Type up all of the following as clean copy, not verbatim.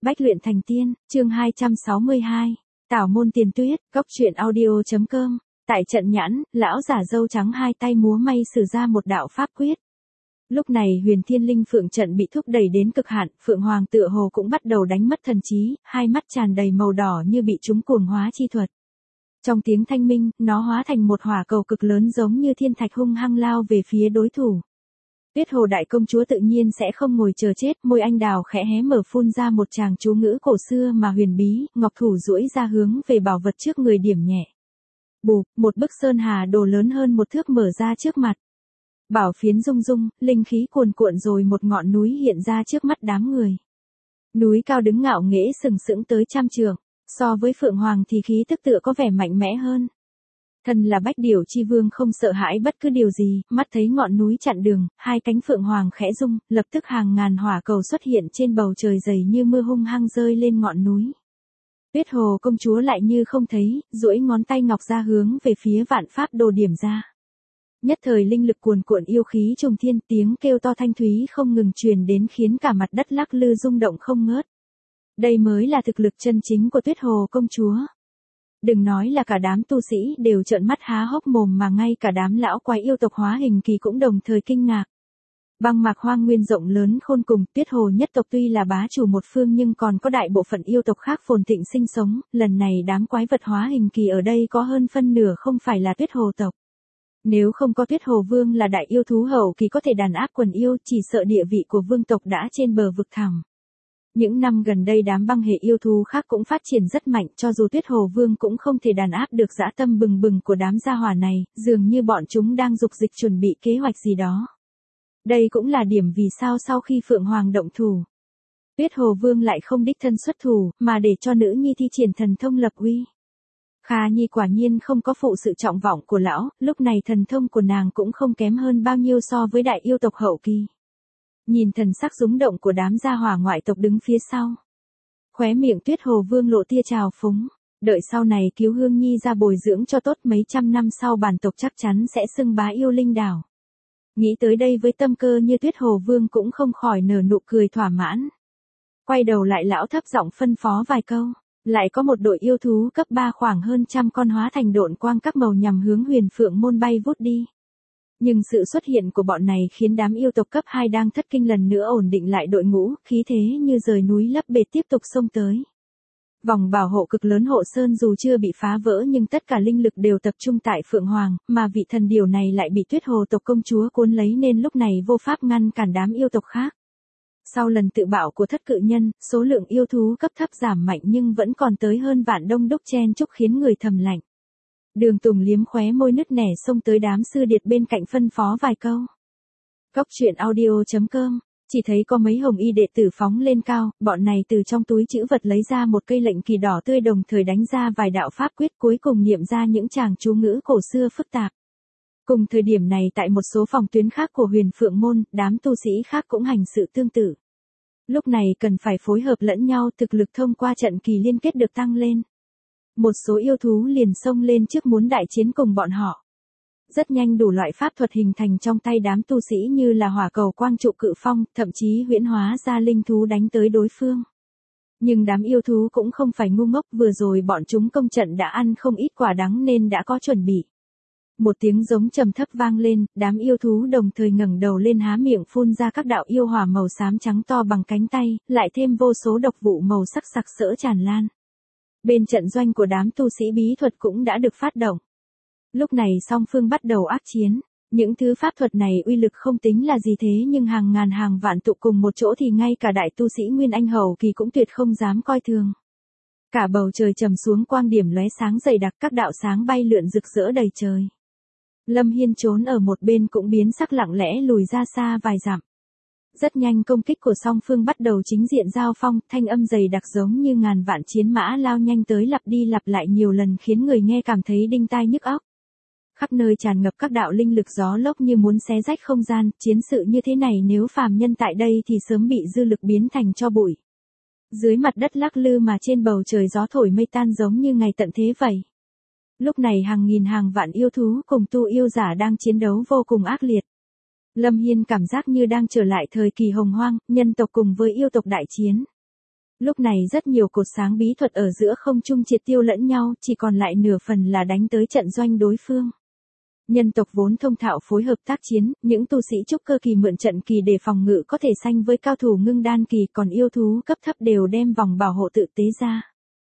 Bách luyện thành tiên, chương 262. Tảo môn tiền tuyết, góc truyện audio.com. Tại trận nhãn, lão giả râu trắng hai tay múa may sử ra một đạo pháp quyết. Lúc này Huyền Thiên Linh Phượng trận bị thúc đẩy đến cực hạn, Phượng Hoàng tựa hồ cũng bắt đầu đánh mất thần trí, hai mắt tràn đầy màu đỏ như bị trúng cuồng hóa chi thuật. Trong tiếng thanh minh, nó hóa thành một hỏa cầu cực lớn giống như thiên thạch hung hăng lao về phía đối thủ. Tuyết Hồ đại công chúa tự nhiên sẽ không ngồi chờ chết, môi anh đào khẽ hé mở phun ra một tràng chú ngữ cổ xưa mà huyền bí, ngọc thủ duỗi ra hướng về bảo vật trước người điểm nhẹ. Bụp, một bức sơn hà đồ lớn hơn một thước mở ra trước mặt. Bảo phiến rung rung, linh khí cuồn cuộn rồi một ngọn núi hiện ra trước mắt đám người. Núi cao đứng ngạo nghễ sừng sững tới trăm trượng, so với Phượng Hoàng thì khí tức tựa có vẻ mạnh mẽ hơn. Thân là Bách Điểu Chi Vương không sợ hãi bất cứ điều gì, mắt thấy ngọn núi chặn đường, hai cánh Phượng Hoàng khẽ rung, lập tức hàng ngàn hỏa cầu xuất hiện trên bầu trời dày như mưa hung hăng rơi lên ngọn núi. Tuyết Hồ công chúa lại như không thấy, duỗi ngón tay ngọc ra hướng về phía vạn pháp đồ điểm ra. Nhất thời linh lực cuồn cuộn yêu khí trùng thiên, tiếng kêu to thanh thúy không ngừng truyền đến khiến cả mặt đất lắc lư rung động không ngớt. Đây mới là thực lực chân chính của Tuyết Hồ công chúa. Đừng nói là cả đám tu sĩ đều trợn mắt há hốc mồm mà ngay cả đám lão quái yêu tộc hóa hình kỳ cũng đồng thời kinh ngạc. Băng mạc hoang nguyên rộng lớn khôn cùng, Tuyết Hồ nhất tộc tuy là bá chủ một phương nhưng còn có đại bộ phận yêu tộc khác phồn thịnh sinh sống, lần này đám quái vật hóa hình kỳ ở đây có hơn phân nửa không phải là Tuyết Hồ tộc. Nếu không có Tuyết Hồ Vương là đại yêu thú hậu kỳ có thể đàn áp quần yêu, chỉ sợ địa vị của vương tộc đã trên bờ vực thẳm. Những năm gần đây đám băng hệ yêu thú khác cũng phát triển rất mạnh, cho dù Tuyết Hồ Vương cũng không thể đàn áp được dã tâm bừng bừng của đám gia hỏa này, dường như bọn chúng đang dục dịch chuẩn bị kế hoạch gì đó. Đây cũng là điểm vì sao sau khi Phượng Hoàng động thủ, Tuyết Hồ Vương lại không đích thân xuất thủ, mà để cho nữ nhi thi triển thần thông lập uy. Kha Nhi quả nhiên không có phụ sự trọng vọng của lão, lúc này thần thông của nàng cũng không kém hơn bao nhiêu so với đại yêu tộc hậu kỳ. Nhìn thần sắc rúng động của đám gia hỏa ngoại tộc đứng phía sau, khóe miệng Tuyết Hồ Vương lộ tia trào phúng, đợi sau này cứu Hương Nhi ra bồi dưỡng cho tốt, mấy trăm năm sau bản tộc chắc chắn sẽ xưng bá yêu linh đảo. Nghĩ tới đây với tâm cơ như Tuyết Hồ Vương cũng không khỏi nở nụ cười thỏa mãn. Quay đầu lại lão thấp giọng phân phó vài câu, lại có một đội yêu thú cấp 3 khoảng hơn trăm con hóa thành độn quang các màu nhằm hướng Huyền Phượng môn bay vút đi. Nhưng sự xuất hiện của bọn này khiến đám yêu tộc cấp 2 đang thất kinh lần nữa ổn định lại đội ngũ, khí thế như rời núi lấp bể tiếp tục xông tới. Vòng bảo hộ cực lớn hộ sơn dù chưa bị phá vỡ nhưng tất cả linh lực đều tập trung tại Phượng Hoàng, mà vị thần điều này lại bị Tuyết Hồ tộc công chúa cuốn lấy nên lúc này vô pháp ngăn cản đám yêu tộc khác. Sau lần tự bạo của thất cự nhân, số lượng yêu thú cấp thấp giảm mạnh nhưng vẫn còn tới hơn vạn đông đúc chen chúc khiến người thầm lạnh. Đường Tùng liếm khóe môi nứt nẻ xông tới đám sư điệt bên cạnh phân phó vài câu. Góc truyện audio.com, chỉ thấy có mấy hồng y đệ tử phóng lên cao, bọn này từ trong túi trữ vật lấy ra một cây lệnh kỳ đỏ tươi đồng thời đánh ra vài đạo pháp quyết cuối cùng niệm ra những tràng chú ngữ cổ xưa phức tạp. Cùng thời điểm này tại một số phòng tuyến khác của Huyền Phượng môn, đám tu sĩ khác cũng hành sự tương tự. Lúc này cần phải phối hợp lẫn nhau, thực lực thông qua trận kỳ liên kết được tăng lên. Một số yêu thú liền xông lên trước muốn đại chiến cùng bọn họ. Rất nhanh đủ loại pháp thuật hình thành trong tay đám tu sĩ như là hỏa cầu quang trụ cự phong, thậm chí huyễn hóa ra linh thú đánh tới đối phương. Nhưng đám yêu thú cũng không phải ngu ngốc, vừa rồi bọn chúng công trận đã ăn không ít quả đắng nên đã có chuẩn bị. Một tiếng giống trầm thấp vang lên, đám yêu thú đồng thời ngẩng đầu lên há miệng phun ra các đạo yêu hỏa màu xám trắng to bằng cánh tay, lại thêm vô số độc vụ màu sắc sặc sỡ tràn lan. Bên trận doanh của đám tu sĩ bí thuật cũng đã được phát động. Lúc này song phương bắt đầu ác chiến. Những thứ pháp thuật này uy lực không tính là gì thế nhưng hàng ngàn hàng vạn tụ cùng một chỗ thì ngay cả đại tu sĩ Nguyên Anh hậu kỳ cũng tuyệt không dám coi thường. Cả bầu trời trầm xuống quang điểm lóe sáng dày đặc, các đạo sáng bay lượn rực rỡ đầy trời. Lâm Hiên trốn ở một bên cũng biến sắc lặng lẽ lùi ra xa vài dặm. Rất nhanh công kích của song phương bắt đầu chính diện giao phong, thanh âm dày đặc giống như ngàn vạn chiến mã lao nhanh tới lặp đi lặp lại nhiều lần khiến người nghe cảm thấy đinh tai nhức óc. Khắp nơi tràn ngập các đạo linh lực gió lốc như muốn xé rách không gian, chiến sự như thế này nếu phàm nhân tại đây thì sớm bị dư lực biến thành tro bụi. Dưới mặt đất lắc lư mà trên bầu trời gió thổi mây tan giống như ngày tận thế vậy. Lúc này hàng nghìn hàng vạn yêu thú cùng tu yêu giả đang chiến đấu vô cùng ác liệt. Lâm Hiên cảm giác như đang trở lại thời kỳ hồng hoang, nhân tộc cùng với yêu tộc đại chiến. Lúc này rất nhiều cột sáng bí thuật ở giữa không trung triệt tiêu lẫn nhau, chỉ còn lại nửa phần là đánh tới trận doanh đối phương. Nhân tộc vốn thông thạo phối hợp tác chiến, những tu sĩ trúc cơ kỳ mượn trận kỳ để phòng ngự có thể sánh với cao thủ ngưng đan kỳ, còn yêu thú cấp thấp đều đem vòng bảo hộ tự tế ra.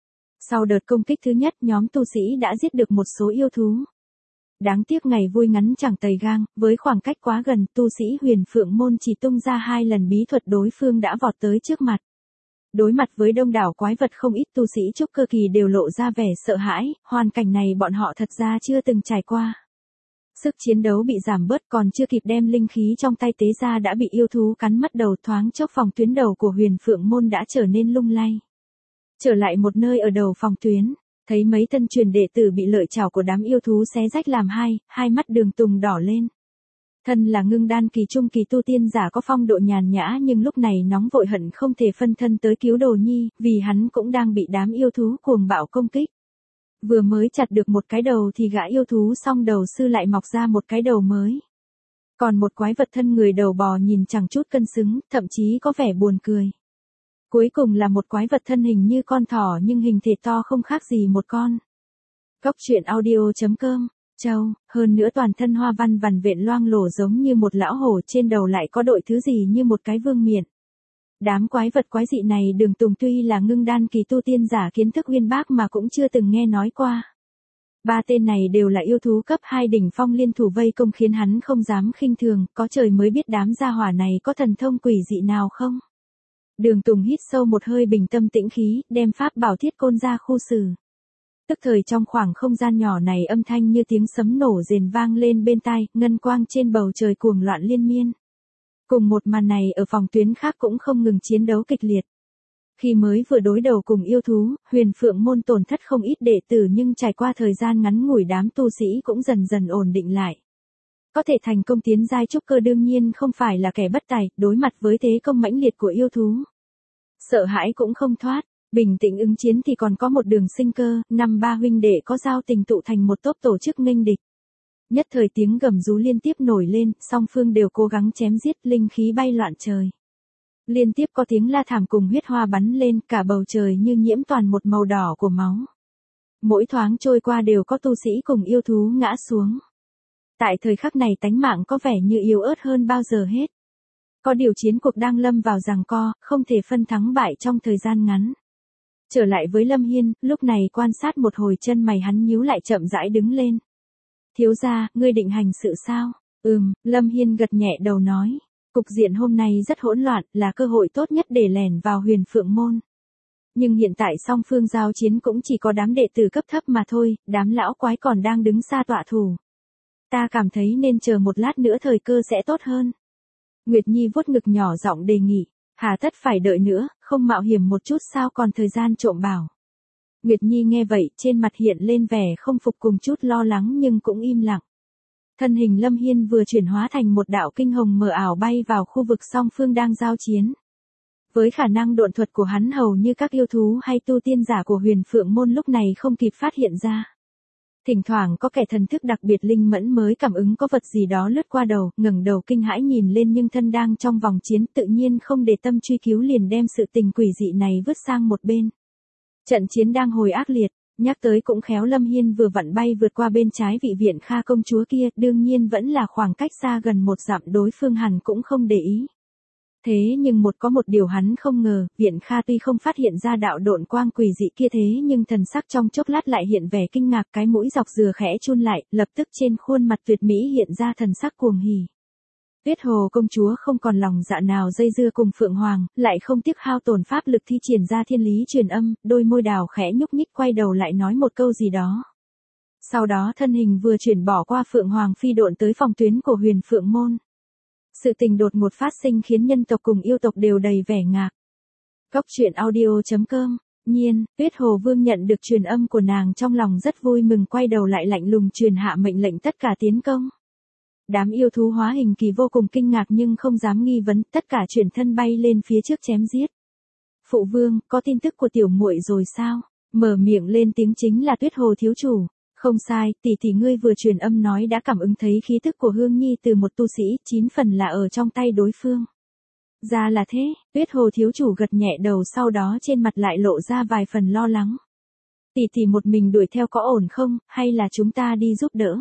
Sau đợt công kích thứ nhất, nhóm tu sĩ đã giết được một số yêu thú. Đáng tiếc ngày vui ngắn chẳng tày gang, với khoảng cách quá gần, tu sĩ Huyền Phượng môn chỉ tung ra 2 lần bí thuật đối phương đã vọt tới trước mặt. Đối mặt với đông đảo quái vật, không ít tu sĩ trúc cơ kỳ đều lộ ra vẻ sợ hãi, hoàn cảnh này bọn họ thật ra chưa từng trải qua. Sức chiến đấu bị giảm bớt, còn chưa kịp đem linh khí trong tay tế ra đã bị yêu thú cắn mất đầu, thoáng chốc phòng tuyến đầu của Huyền Phượng môn đã trở nên lung lay. Trở lại một nơi ở đầu phòng tuyến, thấy mấy thân truyền đệ tử bị lợi chảo của đám yêu thú xé rách làm hai mắt Đường Tùng đỏ lên. Thân là ngưng đan kỳ trung kỳ tu tiên giả có phong độ nhàn nhã, nhưng lúc này nóng vội hận không thể phân thân tới cứu Đồ Nhi, vì hắn cũng đang bị đám yêu thú cuồng bạo công kích. Vừa mới chặt được một cái đầu thì gã yêu thú song đầu sư lại mọc ra một cái đầu mới. Còn một quái vật thân người đầu bò nhìn chẳng chút cân xứng, thậm chí có vẻ buồn cười. Cuối cùng là một quái vật thân hình như con thỏ nhưng hình thể to không khác gì một con. Góc truyện audio.com, Châu, hơn nữa toàn thân hoa văn vằn vện loang lổ giống như một lão hổ, trên đầu lại có đội thứ gì như một cái vương miện. Đám quái vật quái dị này Đường Tùng tuy là ngưng đan kỳ tu tiên giả kiến thức uyên bác mà cũng chưa từng nghe nói qua. 3 tên này đều là yêu thú cấp 2 đỉnh phong liên thủ vây công khiến hắn không dám khinh thường, có trời mới biết đám gia hỏa này có thần thông quỷ dị nào không. Đường Tùng hít sâu một hơi, bình tâm tĩnh khí, đem pháp bảo thiết côn ra khu xử. Tức thời trong khoảng không gian nhỏ này, âm thanh như tiếng sấm nổ rền vang lên bên tai, ngân quang trên bầu trời cuồng loạn liên miên. Cùng một màn này ở phòng tuyến khác cũng không ngừng chiến đấu kịch liệt. Khi mới vừa đối đầu cùng yêu thú, Huyền Phượng môn tổn thất không ít đệ tử, nhưng trải qua thời gian ngắn ngủi đám tu sĩ cũng dần dần ổn định lại. Có thể thành công tiến giai trúc cơ đương nhiên không phải là kẻ bất tài, đối mặt với thế công mãnh liệt của yêu thú. Sợ hãi cũng không thoát, bình tĩnh ứng chiến thì còn có một đường sinh cơ, 5-3 huynh đệ có giao tình tụ thành một tốp tổ chức nghênh địch. Nhất thời tiếng gầm rú liên tiếp nổi lên, song phương đều cố gắng chém giết, linh khí bay loạn trời. Liên tiếp có tiếng la thảm cùng huyết hoa bắn lên, cả bầu trời như nhiễm toàn một màu đỏ của máu. Mỗi thoáng trôi qua đều có tu sĩ cùng yêu thú ngã xuống. Tại thời khắc này tánh mạng có vẻ như yếu ớt hơn bao giờ hết. Có điều chiến cuộc đang lâm vào giằng co, không thể phân thắng bại trong thời gian ngắn. Trở lại với Lâm Hiên, lúc này quan sát một hồi, chân mày hắn nhíu lại, chậm rãi đứng lên. Thiếu gia, ngươi định hành sự sao? Lâm Hiên gật nhẹ đầu nói. Cục diện hôm nay rất hỗn loạn, là cơ hội tốt nhất để lẻn vào Huyền Phượng môn. Nhưng hiện tại song phương giao chiến cũng chỉ có đám đệ tử cấp thấp mà thôi, đám lão quái còn đang đứng xa tọa thủ. Ta cảm thấy nên chờ một lát nữa thời cơ sẽ tốt hơn. Nguyệt Nhi vuốt ngực nhỏ giọng đề nghị, hà tất phải đợi nữa, không mạo hiểm một chút sao, còn thời gian trộm bảo. Nguyệt Nhi nghe vậy, trên mặt hiện lên vẻ không phục cùng chút lo lắng nhưng cũng im lặng. Thân hình Lâm Hiên vừa chuyển hóa thành một đạo kinh hồng mờ ảo bay vào khu vực song phương đang giao chiến. Với khả năng độn thuật của hắn, hầu như các yêu thú hay tu tiên giả của Huyền Phượng môn lúc này không kịp phát hiện ra. Thỉnh thoảng có kẻ thần thức đặc biệt linh mẫn mới cảm ứng có vật gì đó lướt qua đầu, ngẩng đầu kinh hãi nhìn lên, nhưng thân đang trong vòng chiến, tự nhiên không để tâm truy cứu, liền đem sự tình quỷ dị này vứt sang một bên. Trận chiến đang hồi ác liệt, nhắc tới cũng khéo, Lâm Hiên vừa vặn bay vượt qua bên trái vị viện Kha công chúa kia, đương nhiên vẫn là khoảng cách xa gần 1 dặm, đối phương hẳn cũng không để ý. Thế nhưng có một điều hắn không ngờ, viện Kha tuy không phát hiện ra đạo độn quang quỷ dị kia, thế nhưng thần sắc trong chốc lát lại hiện vẻ kinh ngạc, cái mũi dọc dừa khẽ chun lại, lập tức trên khuôn mặt tuyệt mỹ hiện ra thần sắc cuồng hỉ. Tuyết Hồ công chúa không còn lòng dạ nào dây dưa cùng Phượng Hoàng, lại không tiếc hao tổn pháp lực thi triển ra thiên lý truyền âm, đôi môi đào khẽ nhúc nhích, quay đầu lại nói một câu gì đó. Sau đó thân hình vừa chuyển bỏ qua Phượng Hoàng, phi độn tới phòng tuyến của Huyền Phượng môn. Sự tình đột ngột phát sinh khiến nhân tộc cùng yêu tộc đều đầy vẻ ngạc. Góc truyện audio.com. Nhiên, Tuyết Hồ Vương nhận được truyền âm của nàng, trong lòng rất vui mừng, quay đầu lại lạnh lùng truyền hạ mệnh lệnh tất cả tiến công. Đám yêu thú hóa hình kỳ vô cùng kinh ngạc nhưng không dám nghi vấn, tất cả chuyển thân bay lên phía trước chém giết. Phụ vương, có tin tức của tiểu muội rồi sao? Mở miệng lên tiếng chính là Tuyết Hồ thiếu chủ. Không sai, tỷ ngươi vừa truyền âm nói đã cảm ứng thấy khí tức của Hương Nhi từ một tu sĩ, 9 phần là ở trong tay đối phương. Ra là thế, Tuyết Hồ thiếu chủ gật nhẹ đầu, sau đó trên mặt lại lộ ra vài phần lo lắng. Tỷ tỷ một mình đuổi theo có ổn không, hay là chúng ta đi giúp đỡ?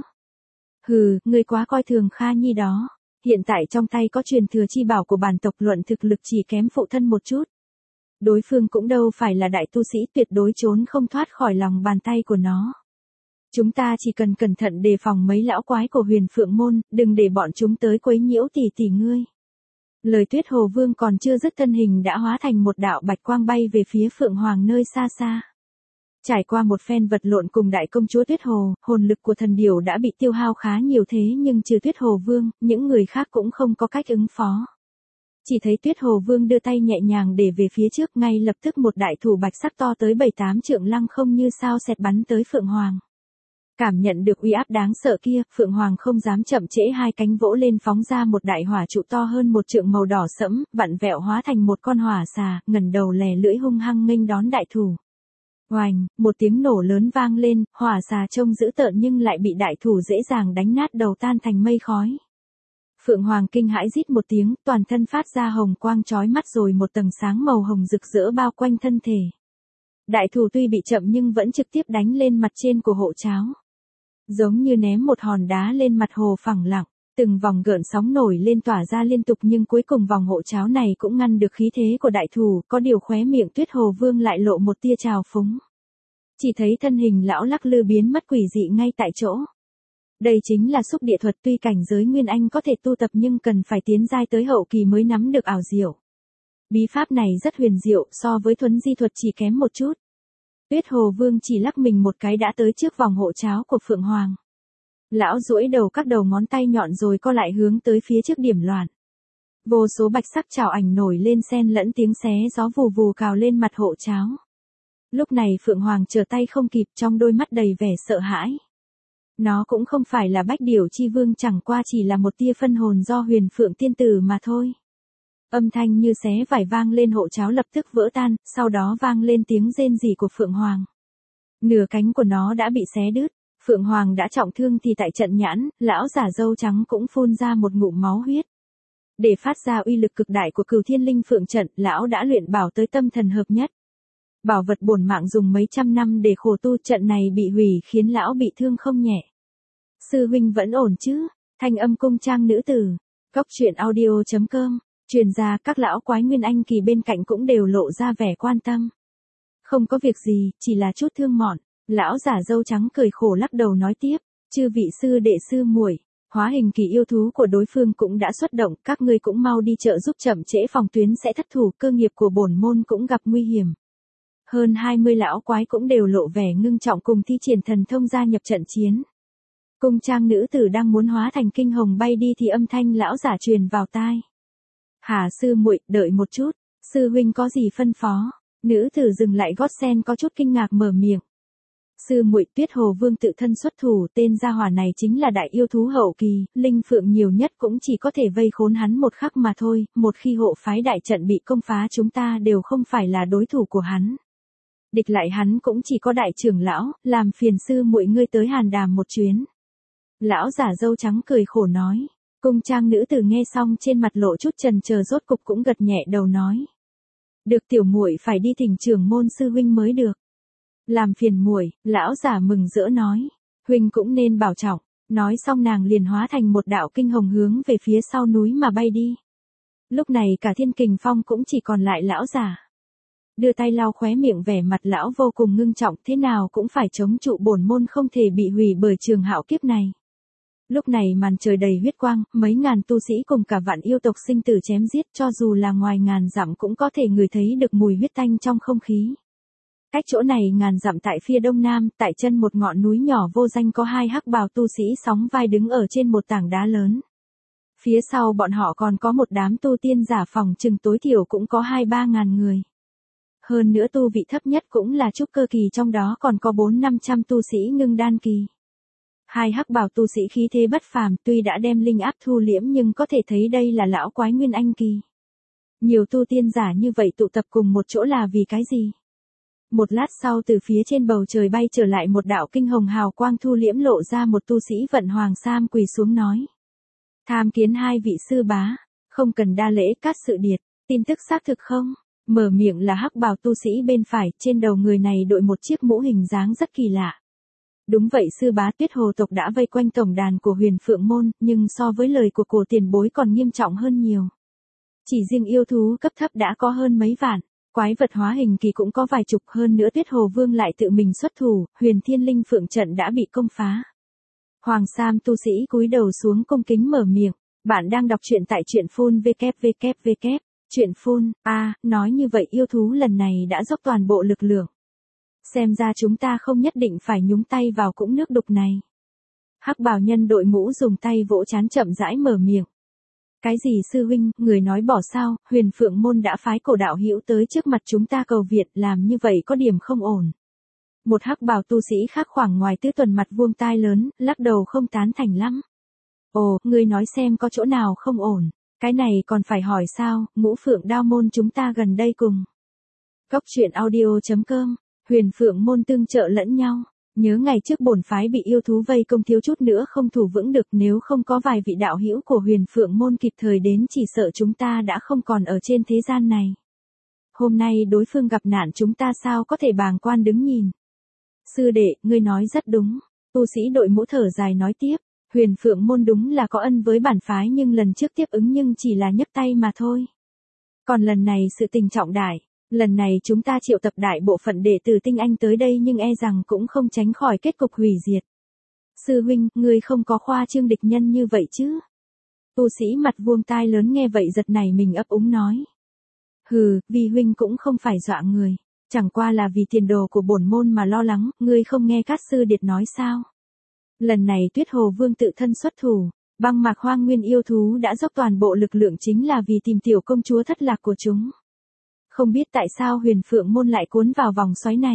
Hừ, ngươi quá coi thường Kha Nhi đó. Hiện tại trong tay có truyền thừa chi bảo của bản tộc, luận thực lực chỉ kém phụ thân một chút. Đối phương cũng đâu phải là đại tu sĩ, tuyệt đối trốn không thoát khỏi lòng bàn tay của nó. Chúng ta chỉ cần cẩn thận đề phòng mấy lão quái của Huyền Phượng môn, đừng để bọn chúng tới quấy nhiễu tỷ tỷ ngươi. Lời Tuyết Hồ Vương còn chưa dứt, thân hình đã hóa thành một đạo bạch quang bay về phía Phượng Hoàng nơi xa xa. Trải qua một phen vật lộn cùng đại công chúa Tuyết Hồ, hồn lực của thần điểu đã bị tiêu hao khá nhiều, thế nhưng trừ Tuyết Hồ Vương, những người khác cũng không có cách ứng phó. Chỉ thấy Tuyết Hồ Vương đưa tay nhẹ nhàng để về phía trước, ngay lập tức một đại thủ bạch sắc to tới 7-8 trượng lăng không như sao xẹt bắn tới Phượng Hoàng. Cảm nhận được uy áp đáng sợ kia, Phượng Hoàng không dám chậm trễ, hai cánh vỗ lên phóng ra một đại hỏa trụ to hơn 1 trượng màu đỏ sẫm, vặn vẹo hóa thành một con hỏa xà, ngẩng đầu lè lưỡi hung hăng nghênh đón đại thủ. Oành, một tiếng nổ lớn vang lên, hỏa xà trông dữ tợn nhưng lại bị đại thủ dễ dàng đánh nát đầu, tan thành mây khói. Phượng Hoàng kinh hãi rít một tiếng, toàn thân phát ra hồng quang chói mắt, rồi một tầng sáng màu hồng rực rỡ bao quanh thân thể. Đại thủ tuy bị chậm nhưng vẫn trực tiếp đánh lên mặt trên của hộ cháo. Giống như ném một hòn đá lên mặt hồ phẳng lặng, từng vòng gợn sóng nổi lên tỏa ra liên tục, nhưng cuối cùng vòng hộ cháo này cũng ngăn được khí thế của đại thủ, có điều khóe miệng Tuyết Hồ Vương lại lộ một tia trào phúng. Chỉ thấy thân hình lão lắc lư biến mất quỷ dị ngay tại chỗ. Đây chính là xúc địa thuật, tuy cảnh giới Nguyên Anh có thể tu tập nhưng cần phải tiến giai tới hậu kỳ mới nắm được ảo diệu. Bí pháp này rất huyền diệu, so với thuấn di thuật chỉ kém một chút. Tuyết Hồ Vương chỉ lắc mình một cái đã tới trước vòng hộ cháo của Phượng Hoàng. Lão duỗi đầu các đầu ngón tay nhọn rồi co lại hướng tới phía trước điểm loạn. Vô số bạch sắc chảo ảnh nổi lên xen lẫn tiếng xé gió vù vù cào lên mặt hộ cháo. Lúc này Phượng Hoàng trở tay không kịp, trong đôi mắt đầy vẻ sợ hãi. Nó cũng không phải là Bách Điểu Chi Vương, chẳng qua chỉ là một tia phân hồn do Huyền Phượng tiên tử mà thôi. Âm thanh như xé vải vang lên, hộ cháo lập tức vỡ tan, sau đó vang lên tiếng rên rỉ của Phượng Hoàng. Nửa cánh của nó đã bị xé đứt, Phượng Hoàng đã trọng thương thì tại trận nhãn, lão giả râu trắng cũng phun ra một ngụm máu huyết. Để phát ra uy lực cực đại của Cửu Thiên Linh Phượng trận, lão đã luyện bảo tới tâm thần hợp nhất. Bảo vật bổn mạng dùng mấy trăm năm để khổ tu, trận này bị hủy khiến lão bị thương không nhẹ. Sư huynh vẫn ổn chứ? Thanh âm cung trang nữ tử. Goctruyện.audio.com. Truyền ra, các lão quái Nguyên Anh kỳ bên cạnh cũng đều lộ ra vẻ quan tâm. Không có việc gì, chỉ là chút thương mọn. Lão giả râu trắng cười khổ lắc đầu nói tiếp. Chư vị sư đệ sư muội, hóa hình kỳ yêu thú của đối phương cũng đã xuất động, các ngươi cũng mau đi trợ giúp, chậm trễ phòng tuyến sẽ thất thủ, cơ nghiệp của bổn môn cũng gặp nguy hiểm. Hơn 20 lão quái cũng đều lộ vẻ ngưng trọng cùng thi triển thần thông gia nhập trận chiến. Cung trang nữ tử đang muốn hóa thành kinh hồng bay đi thì âm thanh lão giả truyền vào tai. Hả sư muội, đợi một chút, sư huynh có gì phân phó? Nữ tử dừng lại gót sen có chút kinh ngạc mở miệng. Sư muội, Tuyết Hồ Vương tự thân xuất thủ, tên gia hỏa này chính là đại yêu thú hậu kỳ, linh phượng nhiều nhất cũng chỉ có thể vây khốn hắn một khắc mà thôi, một khi hộ phái đại trận bị công phá chúng ta đều không phải là đối thủ của hắn. Địch lại hắn cũng chỉ có đại trưởng lão, làm phiền sư muội ngươi tới hàn đàm một chuyến. Lão giả râu trắng cười khổ nói. Cung trang nữ tử nghe xong trên mặt lộ chút chần chờ, rốt cục cũng gật nhẹ đầu nói. Được, tiểu muội phải đi thỉnh trưởng môn sư huynh mới được. Làm phiền muội, lão giả mừng rỡ nói. Huynh cũng nên bảo trọng. Nói xong nàng liền hóa thành một đạo kinh hồng hướng về phía sau núi mà bay đi. Lúc này cả Thiên Kình Phong cũng chỉ còn lại lão giả. Đưa tay lau khóe miệng, vẻ mặt lão vô cùng ngưng trọng, thế nào cũng phải chống trụ bổn môn không thể bị hủy bởi trường hạo kiếp này. Lúc này màn trời đầy huyết quang, mấy ngàn tu sĩ cùng cả vạn yêu tộc sinh tử chém giết, cho dù là ngoài ngàn dặm cũng có thể ngửi thấy được mùi huyết tanh trong không khí. Cách chỗ này ngàn dặm tại phía đông nam, tại chân một ngọn núi nhỏ vô danh có hai hắc bào tu sĩ sóng vai đứng ở trên một tảng đá lớn. Phía sau bọn họ còn có một đám tu tiên giả, phòng chừng tối thiểu cũng có 2-3 ngàn người. Hơn nữa tu vị thấp nhất cũng là trúc cơ kỳ, trong đó còn có 400-500 tu sĩ ngưng đan kỳ. Hai hắc bào tu sĩ khí thế bất phàm, tuy đã đem linh áp thu liễm nhưng có thể thấy đây là lão quái Nguyên Anh kỳ. Nhiều tu tiên giả như vậy tụ tập cùng một chỗ là vì cái gì? Một lát sau từ phía trên bầu trời bay trở lại một đạo kinh hồng hào quang thu liễm, lộ ra một tu sĩ vận hoàng sam quỳ xuống nói. Tham kiến hai vị sư bá, không cần đa lễ, cát sự điệt. Tin tức xác thực không? Mở miệng là hắc bào tu sĩ bên phải, trên đầu người này đội một chiếc mũ hình dáng rất kỳ lạ. Đúng vậy, sư bá, Tuyết Hồ tộc đã vây quanh tổng đàn của Huyền Phượng môn, nhưng so với lời của cổ tiền bối còn nghiêm trọng hơn nhiều. Chỉ riêng yêu thú cấp thấp đã có hơn mấy vạn, quái vật hóa hình kỳ cũng có vài chục, hơn nữa Tuyết Hồ Vương lại tự mình xuất thủ, Huyền Thiên Linh Phượng trận đã bị công phá. Hoàng Sam tu sĩ cúi đầu xuống cung kính mở miệng, bạn đang đọc truyện tại truyện phun www. Truyện phun, nói như vậy yêu thú lần này đã dốc toàn bộ lực lượng. Xem ra chúng ta không nhất định phải nhúng tay vào cũng nước đục này. Hắc bào nhân đội mũ dùng tay vỗ trán chậm rãi mở miệng. Cái gì sư huynh, người nói bỏ sao, Huyền Phượng môn đã phái cổ đạo hữu tới trước mặt chúng ta cầu viện, làm như vậy có điểm không ổn. Một hắc bào tu sĩ khác khoảng ngoài tứ tuần mặt vuông tai lớn, lắc đầu không tán thành lắm. Ồ, ngươi nói xem có chỗ nào không ổn. Cái này còn phải hỏi sao, Ngũ Phượng Đao môn chúng ta gần đây cùng. Cốc truyện audio.com, Huyền Phượng môn tương trợ lẫn nhau. Nhớ ngày trước bổn phái bị yêu thú vây công thiếu chút nữa không thủ vững được, nếu không có vài vị đạo hữu của Huyền Phượng môn kịp thời đến chỉ sợ chúng ta đã không còn ở trên thế gian này. Hôm nay đối phương gặp nạn chúng ta sao có thể bàng quan đứng nhìn. Sư đệ, ngươi nói rất đúng. Tu sĩ đội mũ thở dài nói tiếp. Huyền Phượng môn đúng là có ân với bản phái nhưng lần trước tiếp ứng nhưng chỉ là nhấc tay mà thôi. Còn lần này sự tình trọng đại, lần này chúng ta triệu tập đại bộ phận đệ tử tinh anh tới đây nhưng e rằng cũng không tránh khỏi kết cục hủy diệt. Sư huynh, ngươi không có khoa trương địch nhân như vậy chứ? Tu sĩ mặt vuông tai lớn nghe vậy giật nảy mình ấp úng nói. Hừ, vì huynh cũng không phải dọa người, chẳng qua là vì tiền đồ của bổn môn mà lo lắng, ngươi không nghe Cát sư điệt nói sao? Lần này Tuyết Hồ Vương tự thân xuất thủ, băng mạc hoang nguyên yêu thú đã dốc toàn bộ lực lượng chính là vì tìm tiểu công chúa thất lạc của chúng. Không biết tại sao Huyền Phượng môn lại cuốn vào vòng xoáy này.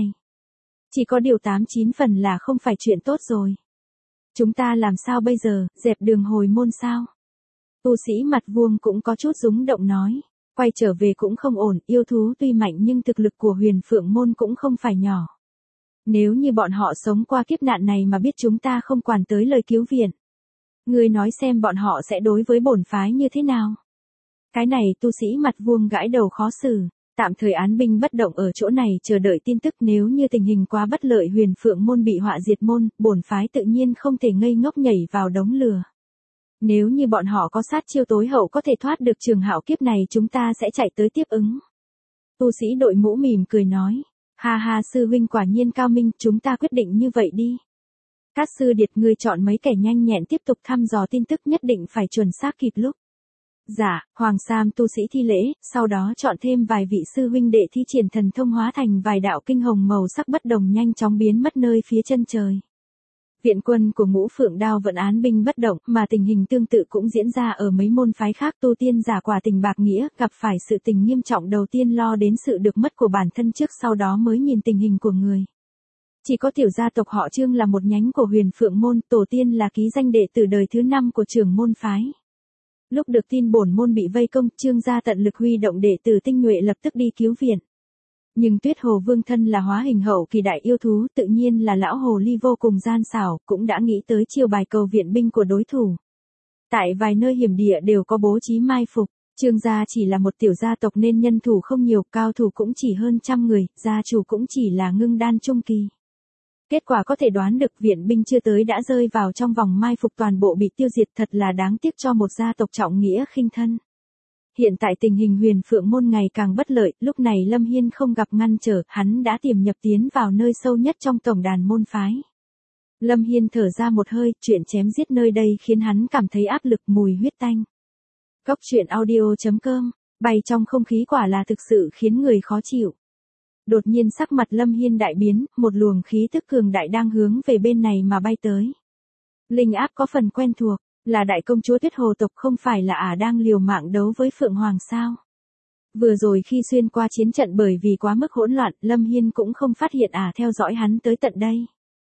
Chỉ có điều 89 phần là không phải chuyện tốt rồi. Chúng ta làm sao bây giờ, dẹp đường hồi môn sao? Tu sĩ mặt vuông cũng có chút rúng động nói, quay trở về cũng không ổn, yêu thú tuy mạnh nhưng thực lực của Huyền Phượng môn cũng không phải nhỏ. Nếu như bọn họ sống qua kiếp nạn này mà biết chúng ta không quản tới lời cứu viện. Ngươi nói xem bọn họ sẽ đối với bổn phái như thế nào? Cái này tu sĩ mặt vuông gãi đầu khó xử, tạm thời án binh bất động ở chỗ này chờ đợi tin tức, nếu như tình hình quá bất lợi Huyền Phượng môn bị họa diệt môn, bổn phái tự nhiên không thể ngây ngốc nhảy vào đống lửa. Nếu như bọn họ có sát chiêu tối hậu có thể thoát được trường hạo kiếp này chúng ta sẽ chạy tới tiếp ứng. Tu sĩ đội mũ mỉm cười nói. Ha ha, sư huynh quả nhiên cao minh, chúng ta quyết định như vậy đi. Cát sư điệt, ngươi chọn mấy kẻ nhanh nhẹn tiếp tục thăm dò tin tức, nhất định phải chuẩn xác kịp lúc. Dạ, Hoàng Sam tu sĩ thi lễ, sau đó chọn thêm vài vị sư huynh đệ thi triển thần thông hóa thành vài đạo kinh hồng màu sắc bất đồng nhanh chóng biến mất nơi phía chân trời. Viện quân của Ngũ Phượng Đao vẫn án binh bất động, mà tình hình tương tự cũng diễn ra ở mấy môn phái khác. Tu tiên giả quả tình bạc nghĩa, gặp phải sự tình nghiêm trọng đầu tiên lo đến sự được mất của bản thân trước, sau đó mới nhìn tình hình của người. Chỉ có tiểu gia tộc họ Trương là một nhánh của Huyền Phượng môn, tổ tiên là ký danh đệ tử đời thứ 5 của trưởng môn phái. Lúc được tin bổn môn bị vây công, Trương gia tận lực huy động đệ tử tinh nhuệ lập tức đi cứu viện. Nhưng Tuyết Hồ Vương thân là hóa hình hậu kỳ đại yêu thú, tự nhiên là lão hồ ly vô cùng gian xảo, cũng đã nghĩ tới chiêu bài cầu viện binh của đối thủ. Tại vài nơi hiểm địa đều có bố trí mai phục, Trương gia chỉ là một tiểu gia tộc nên nhân thủ không nhiều, cao thủ cũng chỉ hơn 100 người, gia chủ cũng chỉ là ngưng đan trung kỳ. Kết quả có thể đoán được, viện binh chưa tới đã rơi vào trong vòng mai phục, toàn bộ bị tiêu diệt, thật là đáng tiếc cho một gia tộc trọng nghĩa khinh thân. Hiện tại tình hình Huyền Phượng môn ngày càng bất lợi, lúc này Lâm Hiên không gặp ngăn trở, hắn đã tiềm nhập tiến vào nơi sâu nhất trong tổng đàn môn phái. Lâm Hiên thở ra một hơi, chuyện chém giết nơi đây khiến hắn cảm thấy áp lực, mùi huyết tanh. Cốc truyện audio.com, bay trong không khí quả là thực sự khiến người khó chịu. Đột nhiên sắc mặt Lâm Hiên đại biến, một luồng khí tức cường đại đang hướng về bên này mà bay tới. Linh áp có phần quen thuộc. Là đại công chúa Tuyết Hồ tộc, không phải là đang liều mạng đấu với Phượng Hoàng sao? Vừa rồi khi xuyên qua chiến trận bởi vì quá mức hỗn loạn, Lâm Hiên cũng không phát hiện theo dõi hắn tới tận đây.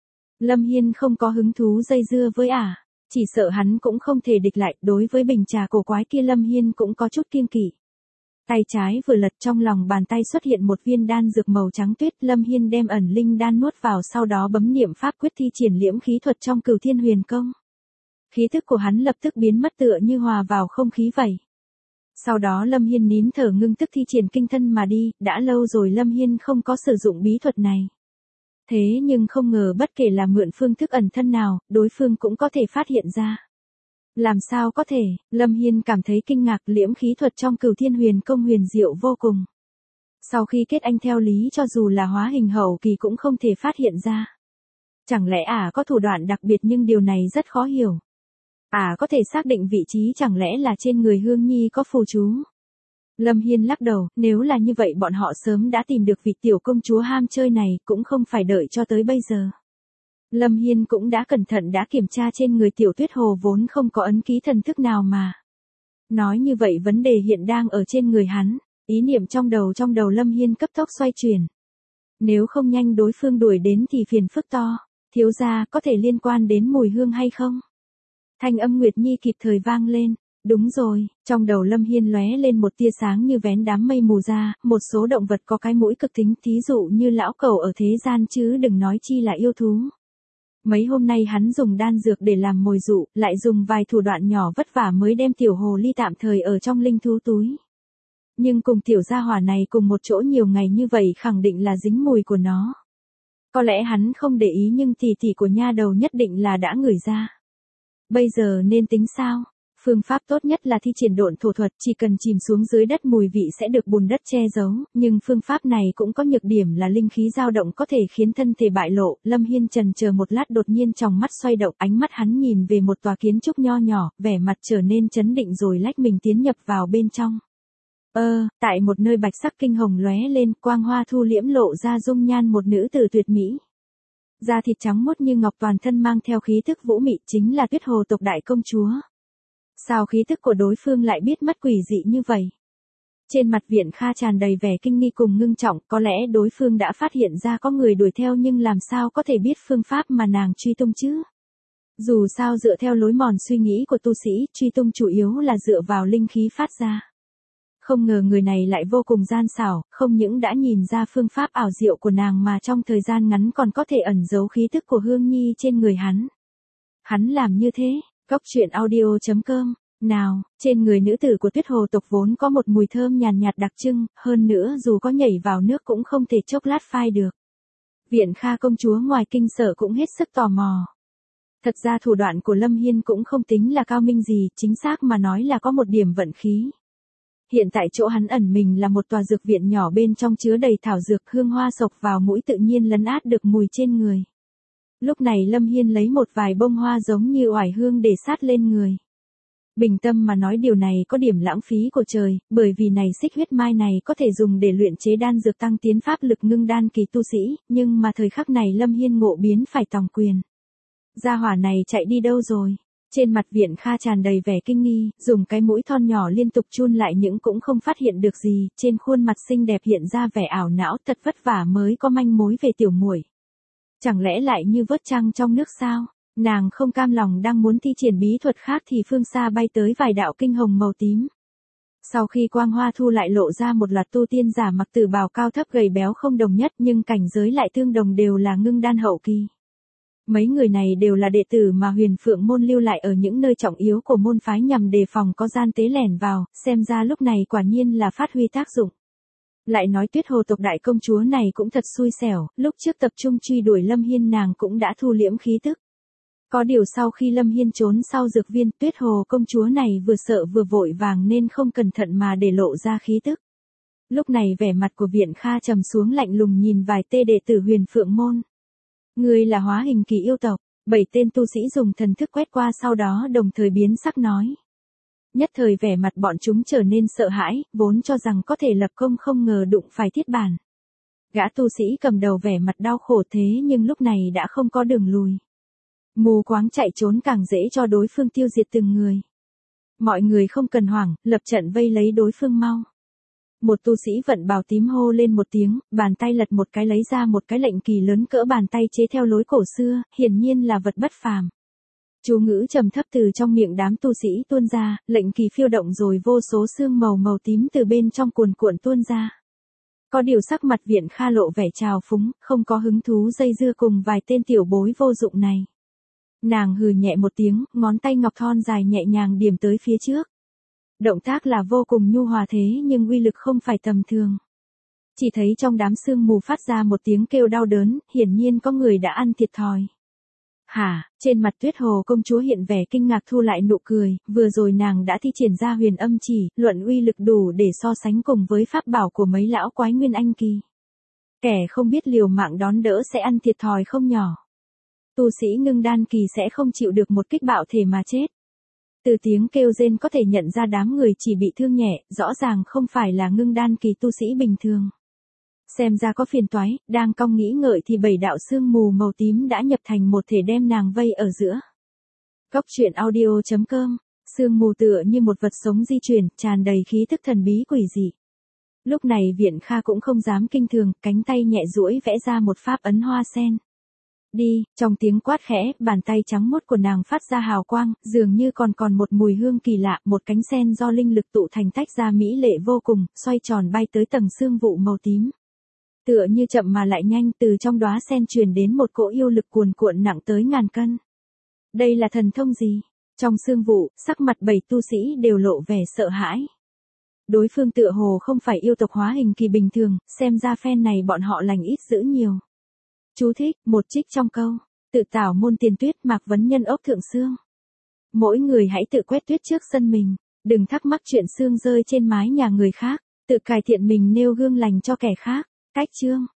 Lâm Hiên không có hứng thú dây dưa với chỉ sợ hắn cũng không thể địch lại, đối với bình trà cổ quái kia Lâm Hiên cũng có chút kiêng kỵ. Tay trái vừa lật, trong lòng bàn tay xuất hiện một viên đan dược màu trắng tuyết, Lâm Hiên đem ẩn linh đan nuốt vào, sau đó bấm niệm pháp quyết thi triển liễm khí thuật trong Cửu Thiên Huyền Công. Khí tức của hắn lập tức biến mất tựa như hòa vào không khí vậy. Sau đó Lâm Hiên nín thở ngưng tức thi triển kinh thân mà đi, đã lâu rồi Lâm Hiên không có sử dụng bí thuật này. Thế nhưng không ngờ bất kể là mượn phương thức ẩn thân nào, đối phương cũng có thể phát hiện ra. Làm sao có thể, Lâm Hiên cảm thấy kinh ngạc, liễm khí thuật trong Cửu Thiên Huyền Công huyền diệu vô cùng. Sau khi kết anh theo lý cho dù là hóa hình hậu kỳ cũng không thể phát hiện ra. Chẳng lẽ có thủ đoạn đặc biệt, nhưng điều này rất khó hiểu. Có thể xác định vị trí, chẳng lẽ là trên người Hương Nhi có phù chú. Lâm Hiên lắc đầu, nếu là như vậy bọn họ sớm đã tìm được vị tiểu công chúa ham chơi này, cũng không phải đợi cho tới bây giờ. Lâm Hiên cũng đã cẩn thận đã kiểm tra trên người tiểu Tuyết Hồ vốn không có ấn ký thần thức nào mà. Nói như vậy vấn đề hiện đang ở trên người hắn, ý niệm trong đầu Lâm Hiên cấp tốc xoay chuyển. Nếu không nhanh đối phương đuổi đến thì phiền phức to, thiếu gia có thể liên quan đến mùi hương hay không? Thanh âm Nguyệt Nhi kịp thời vang lên. Đúng rồi, trong đầu Lâm Hiên lóe lên một tia sáng như vén đám mây mù ra, một số động vật có cái mũi cực tính, thí dụ như lão cẩu ở thế gian chứ đừng nói chi là yêu thú. Mấy hôm nay hắn dùng đan dược để làm mồi dụ, lại dùng vài thủ đoạn nhỏ vất vả mới đem tiểu hồ ly tạm thời ở trong linh thú túi. Nhưng cùng tiểu gia hỏa này cùng một chỗ nhiều ngày như vậy khẳng định là dính mùi của nó. Có lẽ hắn không để ý nhưng tỷ tỷ của nha đầu nhất định là đã ngửi ra. Bây giờ nên tính sao? Phương pháp tốt nhất là thi triển độn thổ thuật, chỉ cần chìm xuống dưới đất mùi vị sẽ được bùn đất che giấu, nhưng phương pháp này cũng có nhược điểm là linh khí dao động có thể khiến thân thể bại lộ. Lâm Hiên chần chờ một lát đột nhiên trong mắt xoay động, ánh mắt hắn nhìn về một tòa kiến trúc nho nhỏ, vẻ mặt trở nên chấn định rồi lách mình tiến nhập vào bên trong. Tại một nơi bạch sắc kinh hồng lóe lên, quang hoa thu liễm lộ ra dung nhan một nữ tử tuyệt mỹ. Da thịt trắng muốt như ngọc, toàn thân mang theo khí thức vũ mị, chính là Tuyết Hồ tộc đại công chúa. Sao khí thức của đối phương lại biết mắt quỷ dị như vậy? Trên mặt Viện Kha tràn đầy vẻ kinh nghi cùng ngưng trọng, có lẽ đối phương đã phát hiện ra có người đuổi theo nhưng làm sao có thể biết phương pháp mà nàng truy tung chứ? Dù sao dựa theo lối mòn suy nghĩ của tu sĩ, truy tung chủ yếu là dựa vào linh khí phát ra. Không ngờ người này lại vô cùng gian xảo, không những đã nhìn ra phương pháp ảo diệu của nàng mà trong thời gian ngắn còn có thể ẩn giấu khí thức của Hương Nhi trên người hắn. Hắn làm như thế, Góc truyện audio.com. Nào, trên người nữ tử của Tuyết Hồ tộc vốn có một mùi thơm nhàn nhạt đặc trưng, hơn nữa dù có nhảy vào nước cũng không thể chốc lát phai được. Viện Kha công chúa ngoài kinh sợ cũng hết sức tò mò. Thật ra thủ đoạn của Lâm Hiên cũng không tính là cao minh gì, chính xác mà nói là có một điểm vận khí. Hiện tại chỗ hắn ẩn mình là một tòa dược viện nhỏ, bên trong chứa đầy thảo dược, hương hoa sộc vào mũi tự nhiên lấn át được mùi trên người. Lúc này Lâm Hiên lấy một vài bông hoa giống như oải hương để sát lên người. Bình tâm mà nói điều này có điểm lãng phí của trời, bởi vì này xích huyết mai này có thể dùng để luyện chế đan dược tăng tiến pháp lực ngưng đan kỳ tu sĩ, nhưng mà thời khắc này Lâm Hiên ngộ biến phải tòng quyền. Gia hỏa này chạy đi đâu rồi? Trên mặt Viện Kha tràn đầy vẻ kinh nghi, dùng cái mũi thon nhỏ liên tục chun lại nhưng cũng không phát hiện được gì, trên khuôn mặt xinh đẹp hiện ra vẻ ảo não, thật vất vả mới có manh mối về tiểu muội. Chẳng lẽ lại như vớt trăng trong nước sao? Nàng không cam lòng đang muốn thi triển bí thuật khác thì phương xa bay tới vài đạo kinh hồng màu tím. Sau khi quang hoa thu lại lộ ra một loạt tu tiên giả mặc tử bào cao thấp gầy béo không đồng nhất nhưng cảnh giới lại tương đồng, đều là ngưng đan hậu kỳ. Mấy người này đều là đệ tử mà Huyền Phượng môn lưu lại ở những nơi trọng yếu của môn phái nhằm đề phòng có gian tế lẻn vào, xem ra lúc này quả nhiên là phát huy tác dụng. Lại nói Tuyết Hồ tộc đại công chúa này cũng thật xui xẻo, lúc trước tập trung truy đuổi Lâm Hiên nàng cũng đã thu liễm khí tức. Có điều sau khi Lâm Hiên trốn sau dược viên, Tuyết Hồ công chúa này vừa sợ vừa vội vàng nên không cẩn thận mà để lộ ra khí tức. Lúc này vẻ mặt của Viện Kha trầm xuống, lạnh lùng nhìn vài tê đệ tử Huyền Phượng môn. Người là hóa hình kỳ yêu tộc, 7 tên tu sĩ dùng thần thức quét qua sau đó đồng thời biến sắc nói. Nhất thời vẻ mặt bọn chúng trở nên sợ hãi, vốn cho rằng có thể lập công không ngờ đụng phải thiết bản. Gã tu sĩ cầm đầu vẻ mặt đau khổ thế nhưng lúc này đã không có đường lùi. Mù quáng chạy trốn càng dễ cho đối phương tiêu diệt từng người. Mọi người không cần hoảng, lập trận vây lấy đối phương mau. Một tu sĩ vận bào tím hô lên một tiếng, bàn tay lật một cái lấy ra một cái lệnh kỳ lớn cỡ bàn tay chế theo lối cổ xưa, hiển nhiên là vật bất phàm. Chú ngữ trầm thấp từ trong miệng đám tu sĩ tuôn ra, lệnh kỳ phiêu động rồi vô số sương màu tím từ bên trong cuồn cuộn tuôn ra. Có điều sắc mặt Viện Kha lộ vẻ trào phúng, không có hứng thú dây dưa cùng vài tên tiểu bối vô dụng này. Nàng hừ nhẹ một tiếng, ngón tay ngọc thon dài nhẹ nhàng điểm tới phía trước. Động tác là vô cùng nhu hòa thế nhưng uy lực không phải tầm thường. Chỉ thấy trong đám sương mù phát ra một tiếng kêu đau đớn, hiển nhiên có người đã ăn thiệt thòi. Hả, trên mặt Tuyết Hồ công chúa hiện vẻ kinh ngạc thu lại nụ cười, vừa rồi nàng đã thi triển ra huyền âm chỉ, luận uy lực đủ để so sánh cùng với pháp bảo của mấy lão quái nguyên anh kỳ. Kẻ không biết liều mạng đón đỡ sẽ ăn thiệt thòi không nhỏ. Tu sĩ ngưng đan kỳ sẽ không chịu được một kích bạo thể mà chết. Từ tiếng kêu rên có thể nhận ra đám người chỉ bị thương nhẹ, rõ ràng không phải là ngưng đan kỳ tu sĩ bình thường. Xem ra có phiền toái, đang cong nghĩ ngợi thì 7 đạo sương mù màu tím đã nhập thành một thể đem nàng vây ở giữa. Góc truyện audio.com, sương mù tựa như một vật sống di chuyển, tràn đầy khí thức thần bí quỷ dị. Lúc này Viện Kha cũng không dám kinh thường, cánh tay nhẹ duỗi vẽ ra một pháp ấn hoa sen. Đi, trong tiếng quát khẽ, bàn tay trắng muốt của nàng phát ra hào quang, dường như còn một mùi hương kỳ lạ, một cánh sen do linh lực tụ thành tách ra mỹ lệ vô cùng, xoay tròn bay tới tầng sương vụ màu tím. Tựa như chậm mà lại nhanh, từ trong đóa sen truyền đến một cỗ yêu lực cuồn cuộn nặng tới ngàn cân. Đây là thần thông gì? Trong sương vụ, sắc mặt 7 tu sĩ đều lộ vẻ sợ hãi. Đối phương tựa hồ không phải yêu tộc hóa hình kỳ bình thường, xem ra phen này bọn họ lành ít dữ nhiều. Chú thích, một trích trong câu, tự tảo môn tiền tuyết Mạc Vấn Nhân ốc thượng xương. Mỗi người hãy tự quét tuyết trước sân mình, đừng thắc mắc chuyện xương rơi trên mái nhà người khác, tự cải thiện mình nêu gương lành cho kẻ khác. Cách chương